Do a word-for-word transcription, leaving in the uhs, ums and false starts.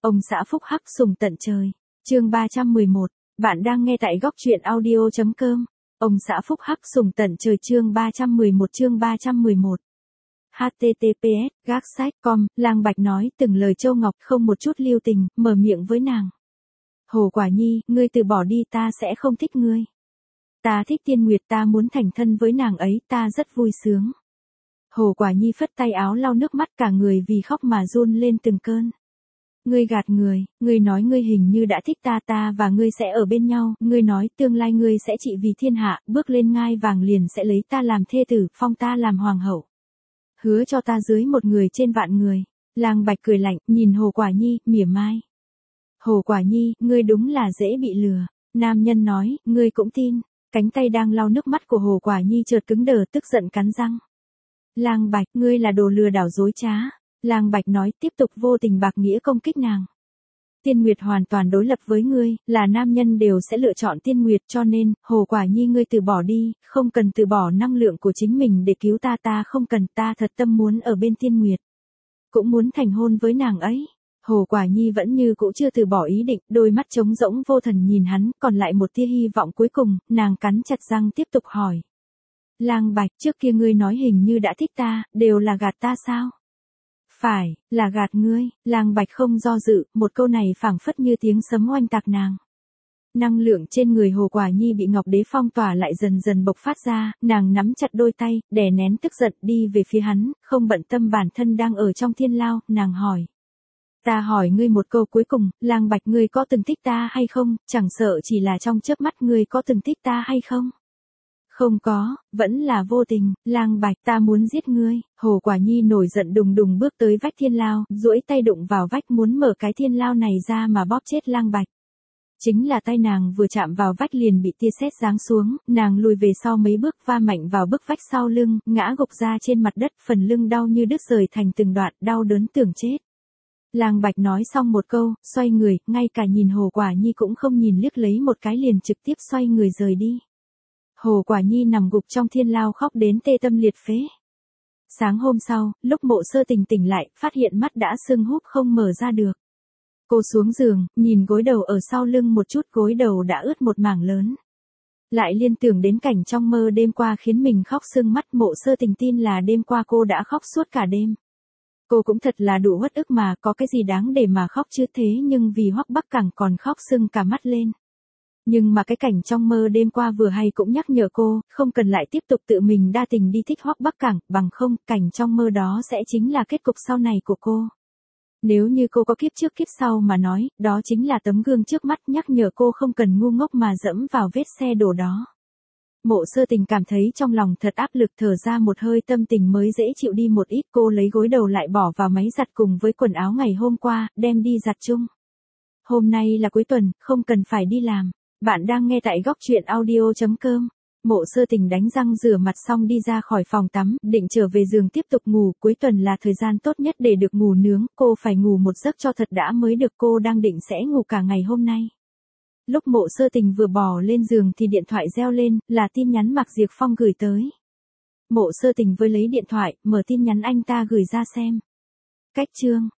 Ông xã phúc hắc sùng tận trời. Chương ba trăm mười một. Bạn đang nghe tại góc truyện audio chấm com. Ông xã phúc hắc sùng tận trời chương ba trăm mười một chương ba trăm mười một. H T T P S gác sách chấm com, Lang Bạch nói từng lời châu ngọc không một chút lưu tình, mở miệng với nàng. Hồ Quả Nhi, ngươi từ bỏ đi, ta sẽ không thích ngươi. Ta thích Tiên Nguyệt, ta muốn thành thân với nàng ấy, ta rất vui sướng. Hồ Quả Nhi phất tay áo lau nước mắt, cả người vì khóc mà run lên từng cơn. Ngươi gạt người, ngươi nói ngươi hình như đã thích ta, ta và ngươi sẽ ở bên nhau, ngươi nói tương lai ngươi sẽ trị vì thiên hạ, bước lên ngai vàng liền sẽ lấy ta làm thê tử, phong ta làm hoàng hậu. Hứa cho ta dưới một người trên vạn người. Lang Bạch cười lạnh, nhìn Hồ Quả Nhi, mỉa mai. Hồ Quả Nhi, ngươi đúng là dễ bị lừa. Nam nhân nói, ngươi cũng tin. Cánh tay đang lau nước mắt của Hồ Quả Nhi chợt cứng đờ, tức giận cắn răng. Lang Bạch, ngươi là đồ lừa đảo dối trá. Lang Bạch nói, tiếp tục vô tình bạc nghĩa công kích nàng. Tiên Nguyệt hoàn toàn đối lập với ngươi, là nam nhân đều sẽ lựa chọn Tiên Nguyệt, cho nên, Hồ Quả Nhi ngươi từ bỏ đi, không cần từ bỏ năng lượng của chính mình để cứu ta, ta không cần, ta thật tâm muốn ở bên Tiên Nguyệt. Cũng muốn thành hôn với nàng ấy. Hồ Quả Nhi vẫn như cũ chưa từ bỏ ý định, đôi mắt trống rỗng vô thần nhìn hắn, còn lại một tia hy vọng cuối cùng, nàng cắn chặt răng tiếp tục hỏi. Lang Bạch, trước kia ngươi nói hình như đã thích ta, đều là gạt ta sao? Phải, là gạt ngươi. Lang Bạch không do dự, một câu này phảng phất như tiếng sấm oanh tạc nàng. Năng lượng trên người Hồ Quả Nhi bị Ngọc Đế phong tỏa lại dần dần bộc phát ra, nàng nắm chặt đôi tay, đè nén tức giận đi về phía hắn, không bận tâm bản thân đang ở trong thiên lao, nàng hỏi. Ta hỏi ngươi một câu cuối cùng, Lang Bạch, ngươi có từng thích ta hay không, chẳng sợ chỉ là trong chớp mắt, ngươi có từng thích ta hay không? Không có, vẫn là vô tình. Lang Bạch, ta muốn giết ngươi. Hồ Quả Nhi nổi giận đùng đùng bước tới vách thiên lao, duỗi tay đụng vào vách muốn mở cái thiên lao này ra mà bóp chết Lang Bạch. Chính là tay nàng vừa chạm vào vách liền bị tia sét giáng xuống, nàng lùi về sau mấy bước, va mạnh vào bức vách sau lưng, ngã gục ra trên mặt đất, phần lưng đau như đứt rời thành từng đoạn, đau đớn tưởng chết. Lang Bạch nói xong một câu, xoay người, ngay cả nhìn Hồ Quả Nhi cũng không nhìn liếc lấy một cái liền trực tiếp xoay người rời đi. Hồ Quả Nhi nằm gục trong thiên lao khóc đến tê tâm liệt phế. Sáng hôm sau, lúc Mộ Sơ Tình tỉnh lại, phát hiện mắt đã sưng húp không mở ra được. Cô xuống giường, nhìn gối đầu ở sau lưng một chút, gối đầu đã ướt một mảng lớn. Lại liên tưởng đến cảnh trong mơ đêm qua khiến mình khóc sưng mắt, Mộ Sơ Tình tin là đêm qua cô đã khóc suốt cả đêm. Cô cũng thật là đủ uất ức mà, có cái gì đáng để mà khóc chứ, thế nhưng vì Hoắc Bắc Cẳng còn khóc sưng cả mắt lên. Nhưng mà cái cảnh trong mơ đêm qua vừa hay cũng nhắc nhở cô, không cần lại tiếp tục tự mình đa tình đi thích Hoắc Bắc Cẳng, bằng không, cảnh trong mơ đó sẽ chính là kết cục sau này của cô. Nếu như cô có kiếp trước kiếp sau mà nói, đó chính là tấm gương trước mắt nhắc nhở cô không cần ngu ngốc mà dẫm vào vết xe đổ đó. Mộ Sơ Tình cảm thấy trong lòng thật áp lực, thở ra một hơi, tâm tình mới dễ chịu đi một ít. Cô lấy gối đầu lại bỏ vào máy giặt cùng với quần áo ngày hôm qua, đem đi giặt chung. Hôm nay là cuối tuần, không cần phải đi làm. Bạn đang nghe tại góc truyện audio chấm com. Mộ Sơ Tình đánh răng rửa mặt xong đi ra khỏi phòng tắm, định trở về giường tiếp tục ngủ, cuối tuần là thời gian tốt nhất để được ngủ nướng, cô phải ngủ một giấc cho thật đã mới được, cô đang định sẽ ngủ cả ngày hôm nay. Lúc Mộ Sơ Tình vừa bò lên giường thì điện thoại reo lên, là tin nhắn Mạc Diệp Phong gửi tới. Mộ Sơ Tình với lấy điện thoại, mở tin nhắn anh ta gửi ra xem. Cách chương,